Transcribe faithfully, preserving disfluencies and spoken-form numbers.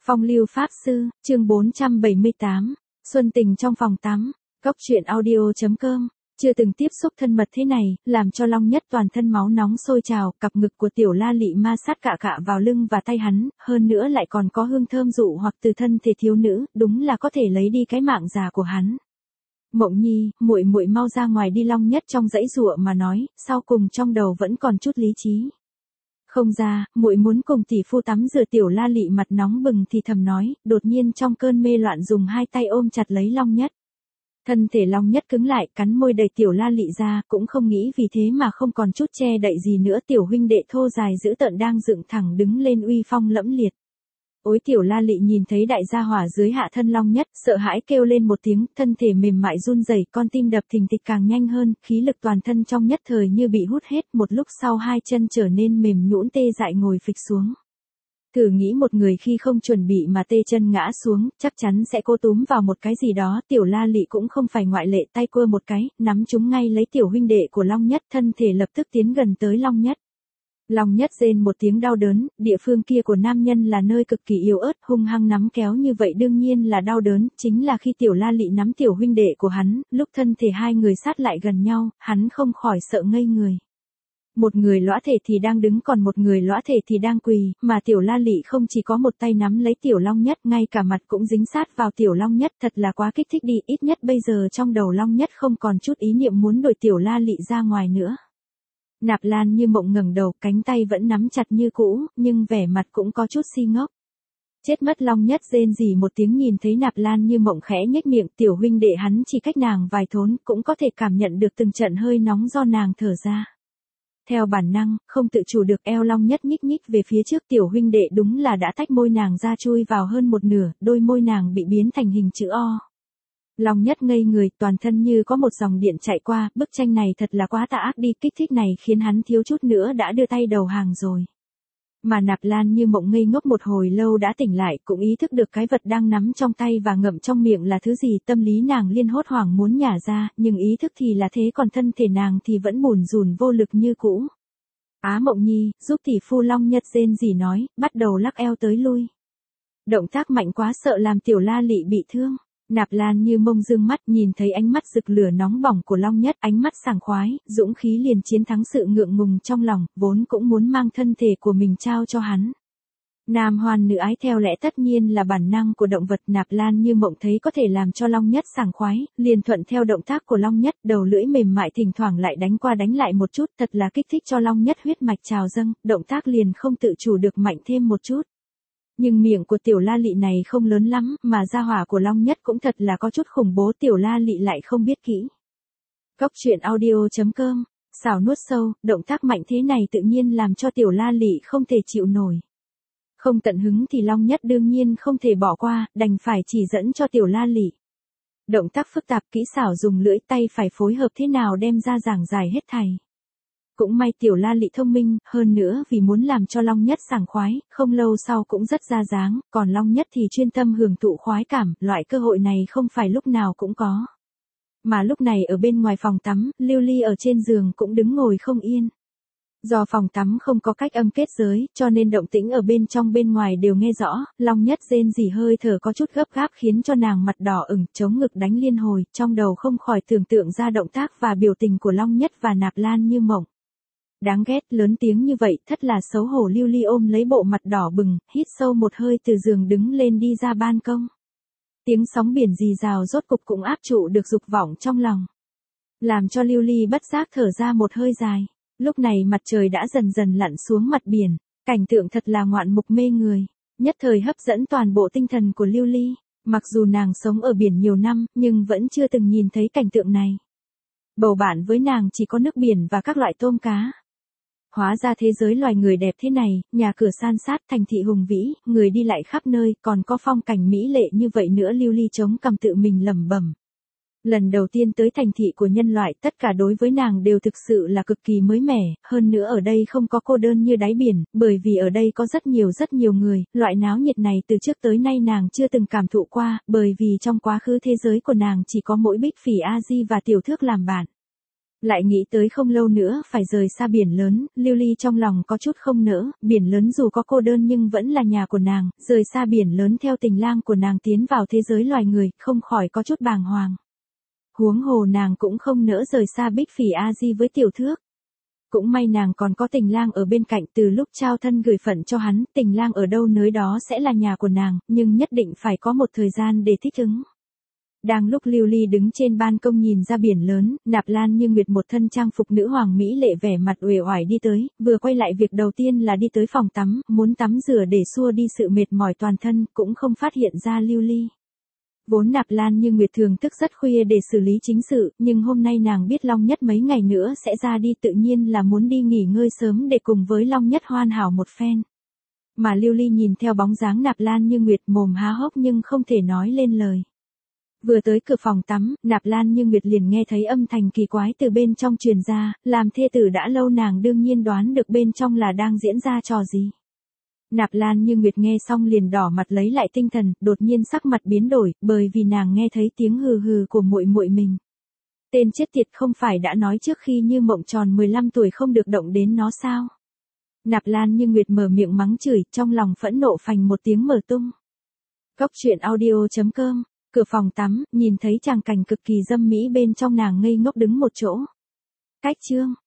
Phong lưu pháp sư, chương bốn trăm bảy mươi tám, Xuân tình trong phòng tắm, cốc truyện audio.com, chưa từng tiếp xúc thân mật thế này, làm cho Long Nhất toàn thân máu nóng sôi trào, cặp ngực của Tiểu La Lị ma sát cạ cạ vào lưng và tay hắn, hơn nữa lại còn có hương thơm dụ hoặc từ thân thể thiếu nữ, đúng là có thể lấy đi cái mạng già của hắn. Mộng Nhi, muội muội mau ra ngoài đi, Long Nhất trong dãy dụa mà nói, sau cùng trong đầu vẫn còn chút lý trí. Không ra, muội muốn cùng tỷ phu tắm rửa. Tiểu La Lị mặt nóng bừng thì thầm nói, đột nhiên trong cơn mê loạn dùng hai tay ôm chặt lấy Long Nhất. Thân thể Long Nhất cứng lại, cắn môi đẩy Tiểu La Lị ra, cũng không nghĩ vì thế mà không còn chút che đậy gì nữa. Tiểu huynh đệ thô dài dữ tợn đang dựng thẳng đứng lên uy phong lẫm liệt. Ối! Tiểu La Lị nhìn thấy đại gia hỏa dưới hạ thân Long Nhất, sợ hãi kêu lên một tiếng, thân thể mềm mại run rẩy, con tim đập thình thịch càng nhanh hơn, khí lực toàn thân trong nhất thời như bị hút hết, một lúc sau hai chân trở nên mềm nhũn tê dại ngồi phịch xuống. Thử nghĩ một người khi không chuẩn bị mà tê chân ngã xuống, chắc chắn sẽ cố túm vào một cái gì đó. Tiểu La Lị cũng không phải ngoại lệ, tay quơ một cái, nắm chúng ngay lấy tiểu huynh đệ của Long Nhất, thân thể lập tức tiến gần tới Long Nhất. Long Nhất rên một tiếng đau đớn, địa phương kia của nam nhân là nơi cực kỳ yếu ớt, hung hăng nắm kéo như vậy đương nhiên là đau đớn, chính là khi Tiểu La Lị nắm tiểu huynh đệ của hắn, lúc thân thể hai người sát lại gần nhau, hắn không khỏi sợ ngây người. Một người lõa thể thì đang đứng, còn một người lõa thể thì đang quỳ, mà Tiểu La Lị không chỉ có một tay nắm lấy Tiểu Long Nhất, ngay cả mặt cũng dính sát vào Tiểu Long Nhất, thật là quá kích thích đi, ít nhất bây giờ trong đầu Long Nhất không còn chút ý niệm muốn đuổi Tiểu La Lị ra ngoài nữa. Nạp Lan Như Mộng ngẩng đầu, cánh tay vẫn nắm chặt như cũ, nhưng vẻ mặt cũng có chút si ngốc. Chết mất! Long Nhất rên rỉ một tiếng nhìn thấy Nạp Lan Như Mộng khẽ nhếch miệng, tiểu huynh đệ hắn chỉ cách nàng vài thốn, cũng có thể cảm nhận được từng trận hơi nóng do nàng thở ra. Theo bản năng, không tự chủ được eo Long Nhất nhích nhích về phía trước, tiểu huynh đệ đúng là đã tách môi nàng ra chui vào hơn một nửa, đôi môi nàng bị biến thành hình chữ O. Long Nhất ngây người, toàn thân như có một dòng điện chạy qua, bức tranh này thật là quá tà ác đi, kích thích này khiến hắn thiếu chút nữa đã đưa tay đầu hàng rồi. Mà Nạp Lan Như Mộng ngây ngốc một hồi lâu đã tỉnh lại, cũng ý thức được cái vật đang nắm trong tay và ngậm trong miệng là thứ gì, tâm lý nàng liên hốt hoảng muốn nhả ra, nhưng ý thức thì là thế còn thân thể nàng thì vẫn bủn rủn vô lực như cũ. Á Mộng Nhi, giúp tỷ phu. Long Nhất rên rỉ nói, bắt đầu lắc eo tới lui. Động tác mạnh quá sợ làm Tiểu La Lị bị thương. Nạp Lan Như Mộng dương mắt nhìn thấy ánh mắt rực lửa nóng bỏng của Long Nhất, ánh mắt sảng khoái, dũng khí liền chiến thắng sự ngượng ngùng trong lòng, vốn cũng muốn mang thân thể của mình trao cho hắn. Nam hoan nữ ái theo lẽ tất nhiên là bản năng của động vật. Nạp Lan Như Mộng thấy có thể làm cho Long Nhất sảng khoái, liền thuận theo động tác của Long Nhất, đầu lưỡi mềm mại thỉnh thoảng lại đánh qua đánh lại một chút, thật là kích thích cho Long Nhất huyết mạch trào dâng, động tác liền không tự chủ được mạnh thêm một chút. Nhưng miệng của Tiểu La Lị này không lớn lắm, mà gia hỏa của Long Nhất cũng thật là có chút khủng bố, Tiểu La Lị lại không biết kỹ. Cốc truyện audio.com, xảo nuốt sâu, động tác mạnh thế này tự nhiên làm cho Tiểu La Lị không thể chịu nổi. Không tận hứng thì Long Nhất đương nhiên không thể bỏ qua, đành phải chỉ dẫn cho Tiểu La Lị. Động tác phức tạp kỹ xảo dùng lưỡi tay phải phối hợp thế nào đem ra giảng giải hết thảy. Cũng may Tiểu La Lị thông minh, hơn nữa vì muốn làm cho Long Nhất sảng khoái, không lâu sau cũng rất ra dáng, còn Long Nhất thì chuyên tâm hưởng thụ khoái cảm, loại cơ hội này không phải lúc nào cũng có. Mà lúc này ở bên ngoài phòng tắm, Lưu Ly ở trên giường cũng đứng ngồi không yên. Do phòng tắm không có cách âm kết giới, cho nên động tĩnh ở bên trong bên ngoài đều nghe rõ, Long Nhất rên rỉ hơi thở có chút gấp gáp khiến cho nàng mặt đỏ ửng, chống ngực đánh liên hồi, trong đầu không khỏi tưởng tượng ra động tác và biểu tình của Long Nhất và Nạp Lan Như Mộng. Đáng ghét, lớn tiếng như vậy, thật là xấu hổ. Lưu Ly ôm lấy bộ mặt đỏ bừng, hít sâu một hơi từ giường đứng lên đi ra ban công. Tiếng sóng biển rì rào rốt cục cũng áp trụ được dục vọng trong lòng. Làm cho Lưu Ly bất giác thở ra một hơi dài. Lúc này mặt trời đã dần dần lặn xuống mặt biển, cảnh tượng thật là ngoạn mục mê người, nhất thời hấp dẫn toàn bộ tinh thần của Lưu Ly. Mặc dù nàng sống ở biển nhiều năm, nhưng vẫn chưa từng nhìn thấy cảnh tượng này. Bầu bạn với nàng chỉ có nước biển và các loại tôm cá. Hóa ra thế giới loài người đẹp thế này, nhà cửa san sát, thành thị hùng vĩ, người đi lại khắp nơi, còn có phong cảnh mỹ lệ như vậy nữa. Lưu Ly chống cằm tự mình lẩm bẩm. Lần đầu tiên tới thành thị của nhân loại, tất cả đối với nàng đều thực sự là cực kỳ mới mẻ, hơn nữa ở đây không có cô đơn như đáy biển, bởi vì ở đây có rất nhiều rất nhiều người, loại náo nhiệt này từ trước tới nay nàng chưa từng cảm thụ qua, bởi vì trong quá khứ thế giới của nàng chỉ có mỗi Bích Phỉ A Di và Tiểu Thước làm bạn. Lại nghĩ tới không lâu nữa phải rời xa biển lớn, Lưu Ly trong lòng có chút không nỡ, biển lớn dù có cô đơn nhưng vẫn là nhà của nàng, rời xa biển lớn theo tình lang của nàng tiến vào thế giới loài người, không khỏi có chút bàng hoàng. Huống hồ nàng cũng không nỡ rời xa Bích Phỉ A Di với Tiểu Thước. Cũng may nàng còn có tình lang ở bên cạnh, từ lúc trao thân gửi phận cho hắn, tình lang ở đâu nơi đó sẽ là nhà của nàng, nhưng nhất định phải có một thời gian để thích ứng. Đang lúc Lưu Ly đứng trên ban công nhìn ra biển lớn, Nạp Lan Như Nguyệt một thân trang phục nữ hoàng mỹ lệ vẻ mặt uể oải đi tới, vừa quay lại việc đầu tiên là đi tới phòng tắm, muốn tắm rửa để xua đi sự mệt mỏi toàn thân, cũng không phát hiện ra Lưu Ly. Vốn Nạp Lan Như Nguyệt thường thức rất khuya để xử lý chính sự, nhưng hôm nay nàng biết Long Nhất mấy ngày nữa sẽ ra đi, tự nhiên là muốn đi nghỉ ngơi sớm để cùng với Long Nhất hoàn hảo một phen. Mà Lưu Ly nhìn theo bóng dáng Nạp Lan Như Nguyệt mồm há hốc nhưng không thể nói lên lời. Vừa tới cửa phòng tắm, Nạp Lan Như Nguyệt liền nghe thấy âm thanh kỳ quái từ bên trong truyền ra, làm thê tử đã lâu nàng đương nhiên đoán được bên trong là đang diễn ra trò gì. Nạp Lan Như Nguyệt nghe xong liền đỏ mặt lấy lại tinh thần, đột nhiên sắc mặt biến đổi, bởi vì nàng nghe thấy tiếng hừ hừ của muội muội mình. Tên chết tiệt không phải đã nói trước khi Như Mộng tròn mười lăm tuổi không được động đến nó sao? Nạp Lan Như Nguyệt mở miệng mắng chửi, trong lòng phẫn nộ phành một tiếng mở tung. Cốc truyện audio chấm com. Cửa phòng tắm, nhìn thấy tràng cảnh cực kỳ dâm mỹ bên trong nàng ngây ngốc đứng một chỗ. Cách chương.